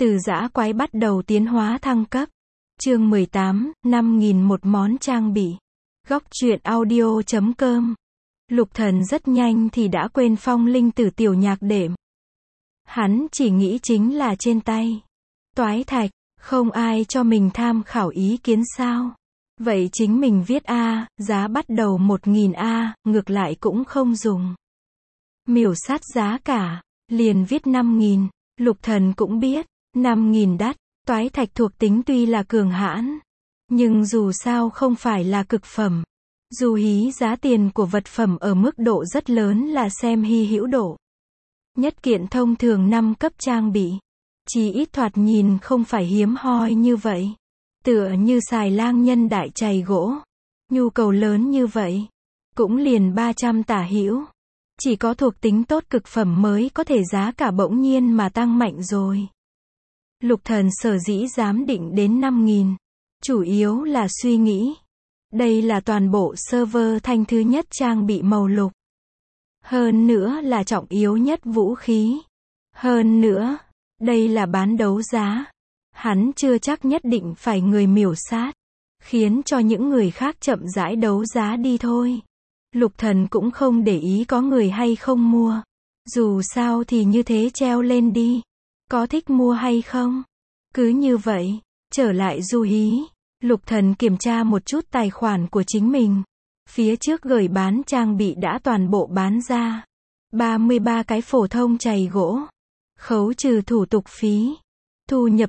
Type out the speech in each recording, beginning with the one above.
Từ dã quái bắt đầu tiến hóa thăng cấp. Chương 18, 5.000 một món trang bị. Góc truyện audio.com. Lục Thần rất nhanh thì đã quên phong linh tử tiểu nhạc đệm. Hắn chỉ nghĩ chính là trên tay. Toái thạch, không ai cho mình tham khảo ý kiến sao? Vậy chính mình viết A, giá bắt đầu 1.000 A, ngược lại cũng không dùng. Miểu sát giá cả, liền viết 5.000, Lục Thần cũng biết, 5.000 đắt, toái thạch thuộc tính tuy là cường hãn, nhưng dù sao không phải là cực phẩm. Dù hí giá tiền của vật phẩm ở mức độ rất lớn là xem hy hữu độ. Nhất kiện thông thường 5 cấp trang bị, chỉ ít thoạt nhìn không phải hiếm hoi như vậy. Tựa như xài lang nhân đại chày gỗ, nhu cầu lớn như vậy, cũng liền 300 tả hữu. Chỉ có thuộc tính tốt cực phẩm mới có thể giá cả bỗng nhiên mà tăng mạnh rồi. Lục Thần sở dĩ dám định đến 5.000, chủ yếu là suy nghĩ. Đây là toàn bộ server thanh thứ nhất trang bị màu lục. Hơn nữa là trọng yếu nhất vũ khí. Hơn nữa, đây là bán đấu giá. Hắn chưa chắc nhất định phải người miểu sát, khiến cho những người khác chậm rãi đấu giá đi thôi. Lục Thần cũng không để ý có người hay không mua. Dù sao thì như thế treo lên đi. Có thích mua hay không? Cứ như vậy, trở lại du hí. Lục Thần kiểm tra một chút tài khoản của chính mình. Phía trước gửi bán trang bị đã toàn bộ bán ra. 33 cái phổ thông chày gỗ. Khấu trừ thủ tục phí. Thu nhập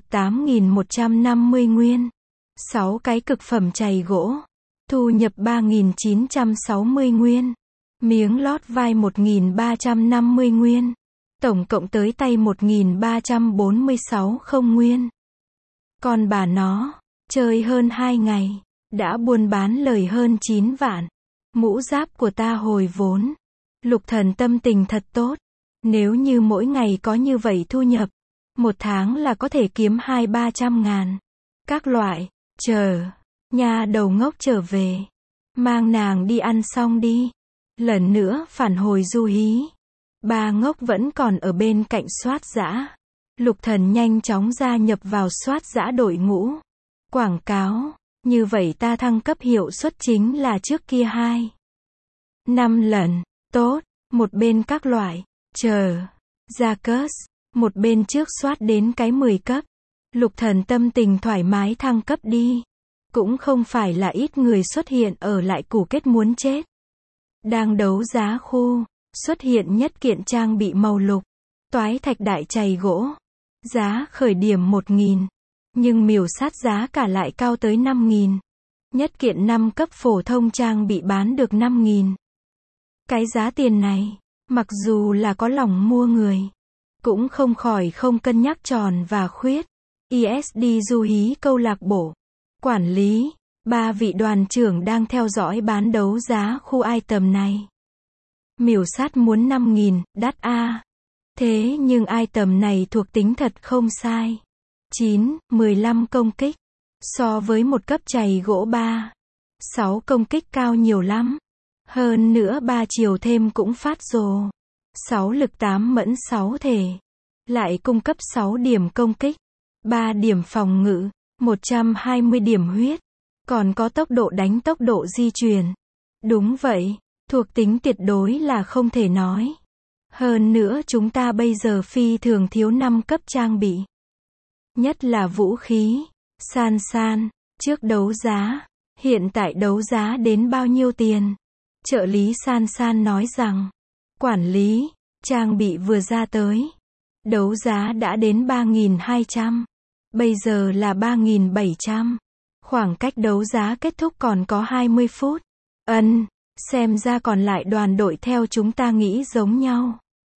8.150 nguyên. 6 cái cực phẩm chày gỗ. Thu nhập 3.960 nguyên. Miếng lót vai 1.350 nguyên. Tổng cộng tới tay 1.346 không nguyên. Còn bà nó, chơi hơn 2 ngày, đã buôn bán lời hơn 9 vạn. Mũ giáp của ta hồi vốn. Lục Thần tâm tình thật tốt. Nếu như mỗi ngày có như vậy thu nhập, một tháng là có thể kiếm 200-300 ngàn. Các loại, chờ, nhà đầu ngốc trở về. Mang nàng đi ăn xong đi. Lần nữa phản hồi du hí. Ba ngốc vẫn còn ở bên cạnh soát giã. Lục Thần nhanh chóng gia nhập vào soát giã đội ngũ. Quảng cáo, như vậy ta thăng cấp hiệu suất chính là trước kia 5 lần, tốt, một bên các loại, chờ, ra curse, một bên trước soát đến cái 10 cấp. Lục Thần tâm tình thoải mái thăng cấp đi. Cũng không phải là ít người xuất hiện ở lại củ kết muốn chết. Đang đấu giá khu, xuất hiện nhất kiện trang bị màu lục, toái thạch đại chày gỗ. Giá khởi điểm 1.000, nhưng miểu sát giá cả lại cao tới 5.000. Nhất kiện 5 cấp phổ thông trang bị bán được 5.000. Cái giá tiền này, mặc dù là có lòng mua người, cũng không khỏi không cân nhắc tròn và khuyết. ISD du hí câu lạc bộ. Quản lý, 3 vị đoàn trưởng đang theo dõi bán đấu giá khu item này. Miểu sát muốn 5.000, đắt a. Thế nhưng item này thuộc tính thật không sai. 15 công kích. So với một cấp chày gỗ 6 công kích cao nhiều lắm. Hơn nữa 3 chiều thêm cũng phát rồ. 6 lực 8 mẫn 6 thể. Lại cung cấp 6 điểm công kích. 3 điểm phòng ngự. 120 điểm huyết. Còn có tốc độ đánh tốc độ di chuyển. Đúng vậy, thuộc tính tuyệt đối là không thể nói. Hơn nữa chúng ta bây giờ phi thường thiếu 5 cấp trang bị. Nhất là vũ khí. San, trước đấu giá. Hiện tại đấu giá đến bao nhiêu tiền? Trợ lý San nói rằng, quản lý, trang bị vừa ra tới. Đấu giá đã đến 3.200. Bây giờ là 3.700. Khoảng cách đấu giá kết thúc còn có 20 phút. Xem ra còn lại đoàn đội theo chúng ta nghĩ giống nhau.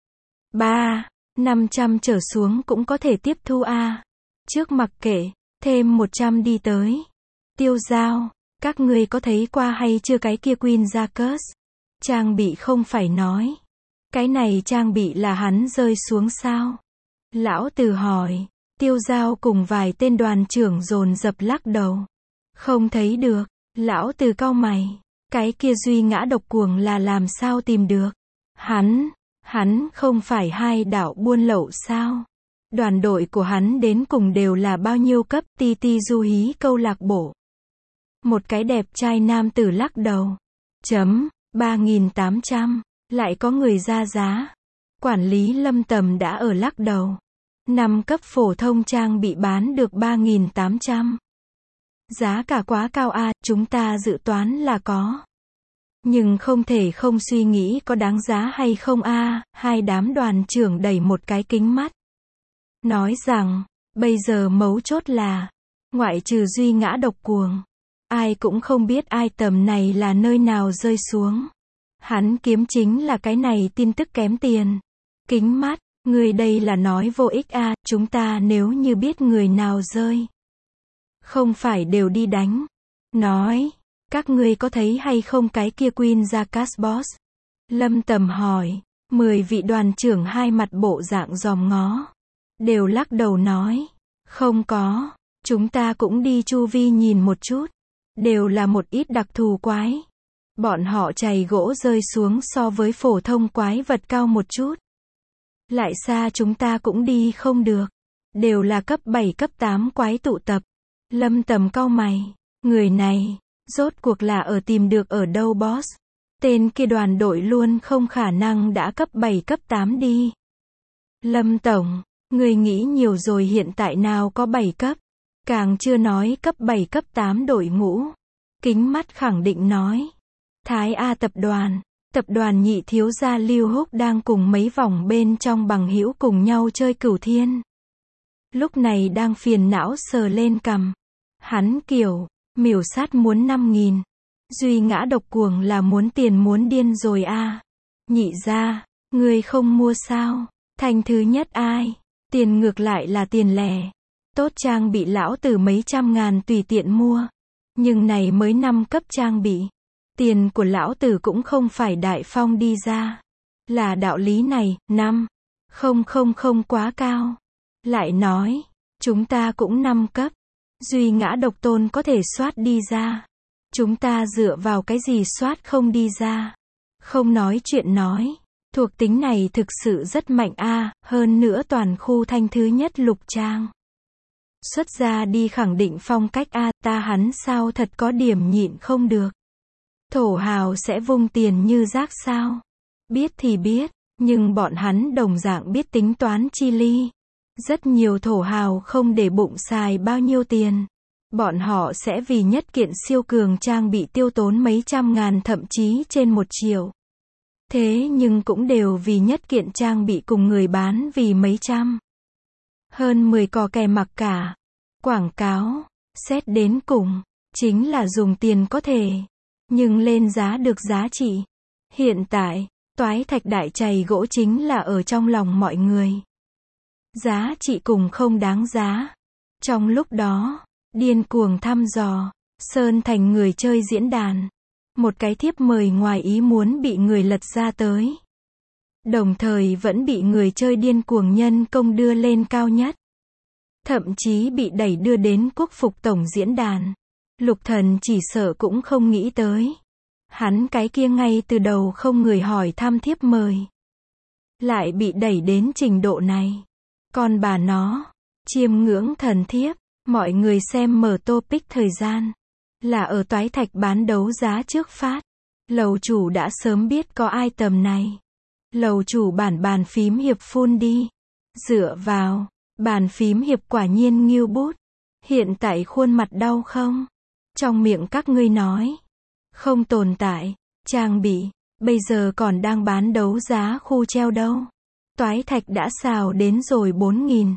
500 trở xuống cũng có thể tiếp thu a. Trước mặc kệ, thêm 100 đi tới. Tiêu Giao, các ngươi có thấy qua hay chưa cái kia Queen Jacques? Trang bị không phải nói. Cái này trang bị là hắn rơi xuống sao? Lão Từ hỏi. Tiêu Giao cùng vài tên đoàn trưởng dồn dập lắc đầu. Không thấy được. Lão Từ cau mày. Cái kia duy ngã độc cuồng là làm sao tìm được? Hắn không phải 2 đạo buôn lậu sao? Đoàn đội của hắn đến cùng đều là bao nhiêu cấp? TT Du hí câu lạc bộ. Một cái đẹp trai nam tử lắc đầu. 3.800. Lại có người ra giá. Quản lý Lâm Tầm đã ở lắc đầu. 5 cấp phổ thông trang bị bán được 3.800. Giá cả quá cao a, chúng ta dự toán là có. Nhưng không thể không suy nghĩ có đáng giá hay không a. Hai đám đoàn trưởng đẩy một cái kính mắt. Nói rằng, bây giờ mấu chốt là, ngoại trừ Duy Ngã Độc Cuồng, ai cũng không biết item này là nơi nào rơi xuống. Hắn kiếm chính là cái này tin tức kém tiền. Kính mắt, người đây là nói vô ích a, chúng ta nếu như biết người nào rơi, không phải đều đi đánh. Nói, các ngươi có thấy hay không cái kia Queen ra Casboss? Lâm Tầm hỏi, 10 vị đoàn trưởng hai mặt bộ dạng dòm ngó. Đều lắc đầu nói, không có, chúng ta cũng đi chu vi nhìn một chút. Đều là một ít đặc thù quái. Bọn họ chày gỗ rơi xuống so với phổ thông quái vật cao một chút. Lại xa chúng ta cũng đi không được. Đều là cấp 7 cấp 8 quái tụ tập. Lâm Tầm cau mày. Người này, rốt cuộc là ở tìm được ở đâu boss? Tên kia đoàn đội luôn không khả năng đã cấp 7 cấp 8 đi. Lâm Tổng, người nghĩ nhiều rồi, hiện tại nào có 7 cấp. Càng chưa nói cấp 7 cấp 8 đội ngũ. Kính mắt khẳng định nói. Thái A tập đoàn nhị thiếu gia Lưu Húc đang cùng mấy vòng bên trong bằng hữu cùng nhau chơi Cửu Thiên. Lúc này đang phiền não sờ lên cằm. Hắn kiểu, miểu sát muốn 5.000. Duy Ngã Độc Cuồng là muốn tiền muốn điên rồi a. Nhị gia, ngươi không mua sao? Thành thứ nhất ai? Tiền ngược lại là tiền lẻ. Tốt trang bị lão tử mấy trăm ngàn tùy tiện mua. Nhưng này mới 5 cấp trang bị. Tiền của lão tử cũng không phải đại phong đi ra. Là đạo lý này, 5.000 quá cao. Lại nói, chúng ta cũng 5 cấp. Duy Ngã Độc Tôn có thể soát đi ra. Chúng ta dựa vào cái gì soát không đi ra? Không nói chuyện nói. Thuộc tính này thực sự rất mạnh a, hơn nữa toàn khu thanh thứ nhất lục trang. Xuất ra đi khẳng định phong cách a, ta hắn sao thật có điểm nhịn không được. Thổ hào sẽ vung tiền như rác sao? Biết thì biết, nhưng bọn hắn đồng dạng biết tính toán chi ly. Rất nhiều thổ hào không để bụng xài bao nhiêu tiền. Bọn họ sẽ vì nhất kiện siêu cường trang bị tiêu tốn mấy trăm ngàn thậm chí trên 1 triệu. Thế nhưng cũng đều vì nhất kiện trang bị cùng người bán vì mấy trăm. Hơn 10 cò kè mặc cả. Quảng cáo, xét đến cùng, chính là dùng tiền có thể. Nhưng lên giá được giá trị. Hiện tại, toái thạch đại chày gỗ chính là ở trong lòng mọi người. Giá trị cùng không đáng giá. Trong lúc đó, điên cuồng thăm dò, Sơn Thành người chơi diễn đàn. Một cái thiếp mời ngoài ý muốn bị người lật ra tới. Đồng thời vẫn bị người chơi điên cuồng nhân công đưa lên cao nhất. Thậm chí bị đẩy đưa đến quốc phục tổng diễn đàn. Lục Thần chỉ sợ cũng không nghĩ tới. Hắn cái kia ngay từ đầu không người hỏi thăm thiếp mời. Lại bị đẩy đến trình độ này. Còn bà nó, chiêm ngưỡng thần thiếp, mọi người xem mở topic thời gian. Là ở toái thạch bán đấu giá trước phát. Lầu chủ đã sớm biết có item này. Lầu chủ bàn phím hiệp phun đi. Dựa vào, bàn phím hiệp quả nhiên nghiêu bút. Hiện tại khuôn mặt đau không? Trong miệng các ngươi nói. Không tồn tại, trang bị, bây giờ còn đang bán đấu giá khu treo đâu. Toái thạch đã xào đến rồi 4.000.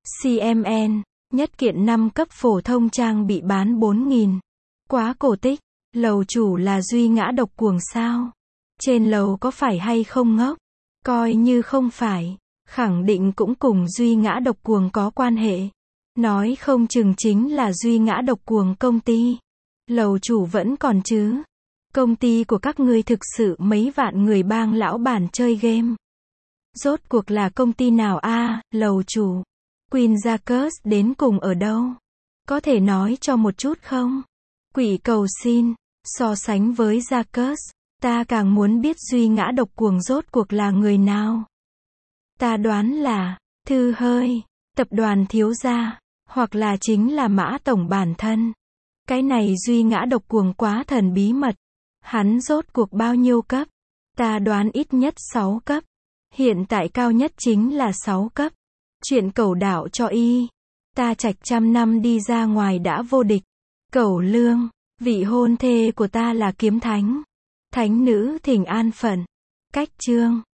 CMN, nhất kiện 5 cấp phổ thông trang bị bán 4.000. Quá cổ tích, lầu chủ là Duy Ngã Độc Cuồng sao? Trên lầu có phải hay không ngốc? Coi như không phải, khẳng định cũng cùng Duy Ngã Độc Cuồng có quan hệ. Nói không chừng chính là Duy Ngã Độc Cuồng công ty. Lầu chủ vẫn còn chứ. Công ty của các ngươi thực sự mấy vạn người bang lão bản chơi game. Rốt cuộc là công ty nào a, lầu chủ? Queen Jacques đến cùng ở đâu? Có thể nói cho một chút không? Quỷ cầu xin, so sánh với Jacques, ta càng muốn biết Duy Ngã Độc Cuồng rốt cuộc là người nào. Ta đoán là, Thư Hơi. tập đoàn thiếu gia, hoặc là chính là Mã Tổng bản thân. Cái này duy ngã độc cuồng quá thần bí mật. Hắn rốt cuộc bao nhiêu cấp? Ta đoán ít nhất 6 cấp. Hiện tại cao nhất chính là 6 cấp. Chuyện Cẩu đạo cho y. Ta Trạch trăm năm đi ra ngoài đã vô địch. Cẩu Lương, vị hôn thê của ta là kiếm thánh. Thánh nữ thỉnh an phận. Cách chương